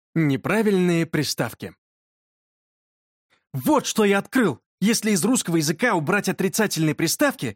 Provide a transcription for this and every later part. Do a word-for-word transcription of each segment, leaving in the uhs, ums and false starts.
Неправильные приставки. Вот что я открыл! Если из русского языка убрать отрицательные приставки,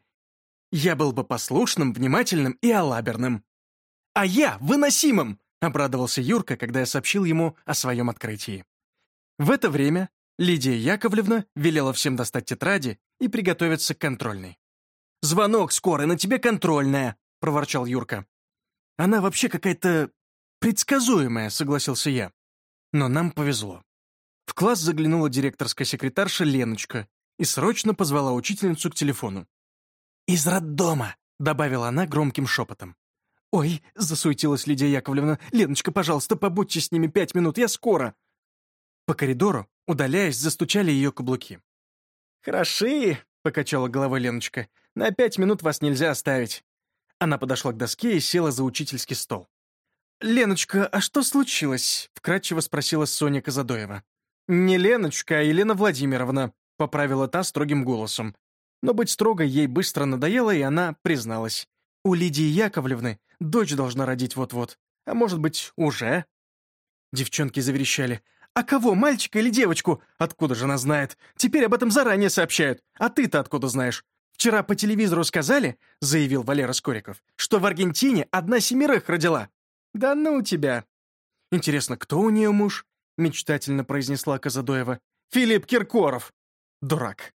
я был бы послушным, внимательным и алаберным. А я выносимым! Обрадовался Юрка, когда я сообщил ему о своем открытии. В это время Лидия Яковлевна велела всем достать тетради и приготовиться к контрольной. «Звонок скоро, на тебе контрольная!» — проворчал Юрка. «Она вообще какая-то предсказуемая», — согласился я. Но нам повезло. В класс заглянула директорская секретарша Леночка и срочно позвала учительницу к телефону. «Из роддома», — добавила она громким шепотом. «Ой», — засуетилась Лидия Яковлевна, «Леночка, пожалуйста, побудьте с ними пять минут, я скоро». По коридору, удаляясь, застучали ее каблуки. «Хороши», — покачала головой Леночка, «на пять минут вас нельзя оставить». Она подошла к доске и села за учительский стол. «Леночка, а что случилось?» — вкратчиво спросила Соня Казадоева. «Не Леночка, а Елена Владимировна», — поправила та строгим голосом. Но быть строгой ей быстро надоело, и она призналась. «У Лидии Яковлевны дочь должна родить вот-вот. А может быть, уже?» Девчонки заверещали. «А кого, мальчика или девочку? Откуда же она знает? Теперь об этом заранее сообщают. А ты-то откуда знаешь? Вчера по телевизору сказали, — заявил Валера Скориков, — что в Аргентине одна семерых родила. Да ну тебя!» «Интересно, кто у нее муж?» — мечтательно произнесла Казадоева. «Филипп Киркоров!» «Дурак!»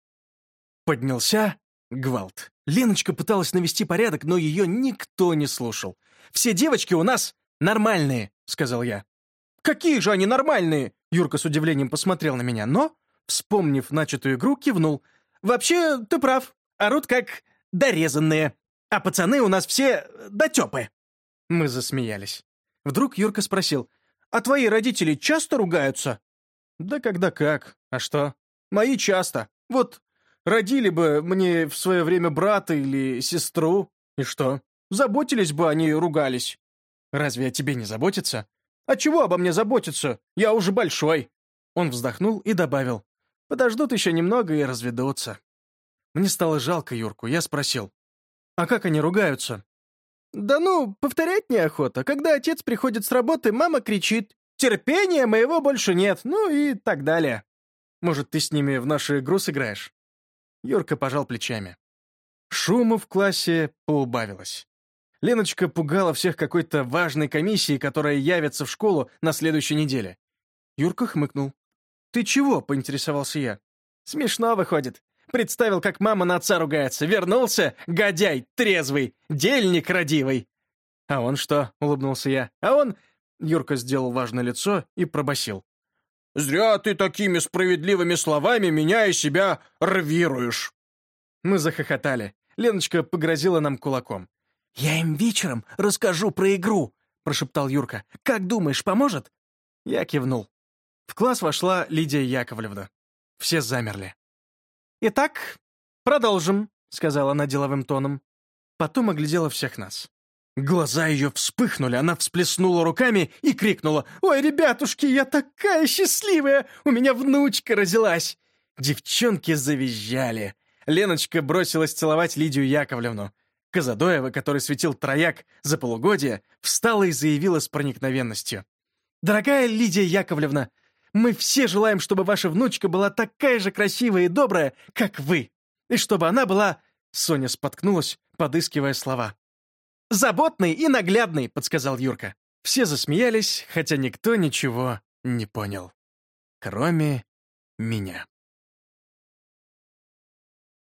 Поднялся гвалт. Леночка пыталась навести порядок, но ее никто не слушал. «Все девочки у нас нормальные», — сказал я. «Какие же они нормальные?» Юрка с удивлением посмотрел на меня, но, вспомнив начатую игру, кивнул. «Вообще, ты прав. Орут как дорезанные. А пацаны у нас все дотёпы». Мы засмеялись. Вдруг Юрка спросил: «А твои родители часто ругаются?» «Да когда как. А что? Мои часто. Вот родили бы мне в свое время брата или сестру, и что? Заботились бы они и ругались. Разве о тебе не заботятся? А чего обо мне заботиться? Я уже большой». Он вздохнул и добавил: «Подождут еще немного и разведутся». Мне стало жалко Юрку. Я спросил: «А как они ругаются?» «Да ну, повторять неохота. Когда отец приходит с работы, мама кричит: "Терпения моего больше нет", ну и так далее. Может, ты с ними в нашу игру сыграешь?» Юрка пожал плечами. Шума в классе поубавилось. Леночка пугала всех какой-то важной комиссией, которая явится в школу на следующей неделе. Юрка хмыкнул. «Ты чего?» — поинтересовался я. «Смешно выходит. Представил, как мама на отца ругается. Вернулся, годяй, трезвый, дельник родивый». «А он что?» — улыбнулся я. «А он...» — Юрка сделал важное лицо и пробасил. «Зря ты такими справедливыми словами меня и себя рвируешь». Мы захохотали. Леночка погрозила нам кулаком. «Я им вечером расскажу про игру», — прошептал Юрка. «Как думаешь, поможет?» Я кивнул. В класс вошла Лидия Яковлевна. Все замерли. «Итак, продолжим», — сказала она деловым тоном. Потом оглядела всех нас. Глаза ее вспыхнули, она всплеснула руками и крикнула: «Ой, ребятушки, я такая счастливая! У меня внучка родилась!» Девчонки завизжали. Леночка бросилась целовать Лидию Яковлевну. Казадоева, который светил трояк за полугодие, встала и заявила с проникновенностью: «Дорогая Лидия Яковлевна, мы все желаем, чтобы ваша внучка была такая же красивая и добрая, как вы, и чтобы она была...» Соня споткнулась, подыскивая слова. «Заботный и наглядный», — подсказал Юрка. Все засмеялись, хотя никто ничего не понял. Кроме меня.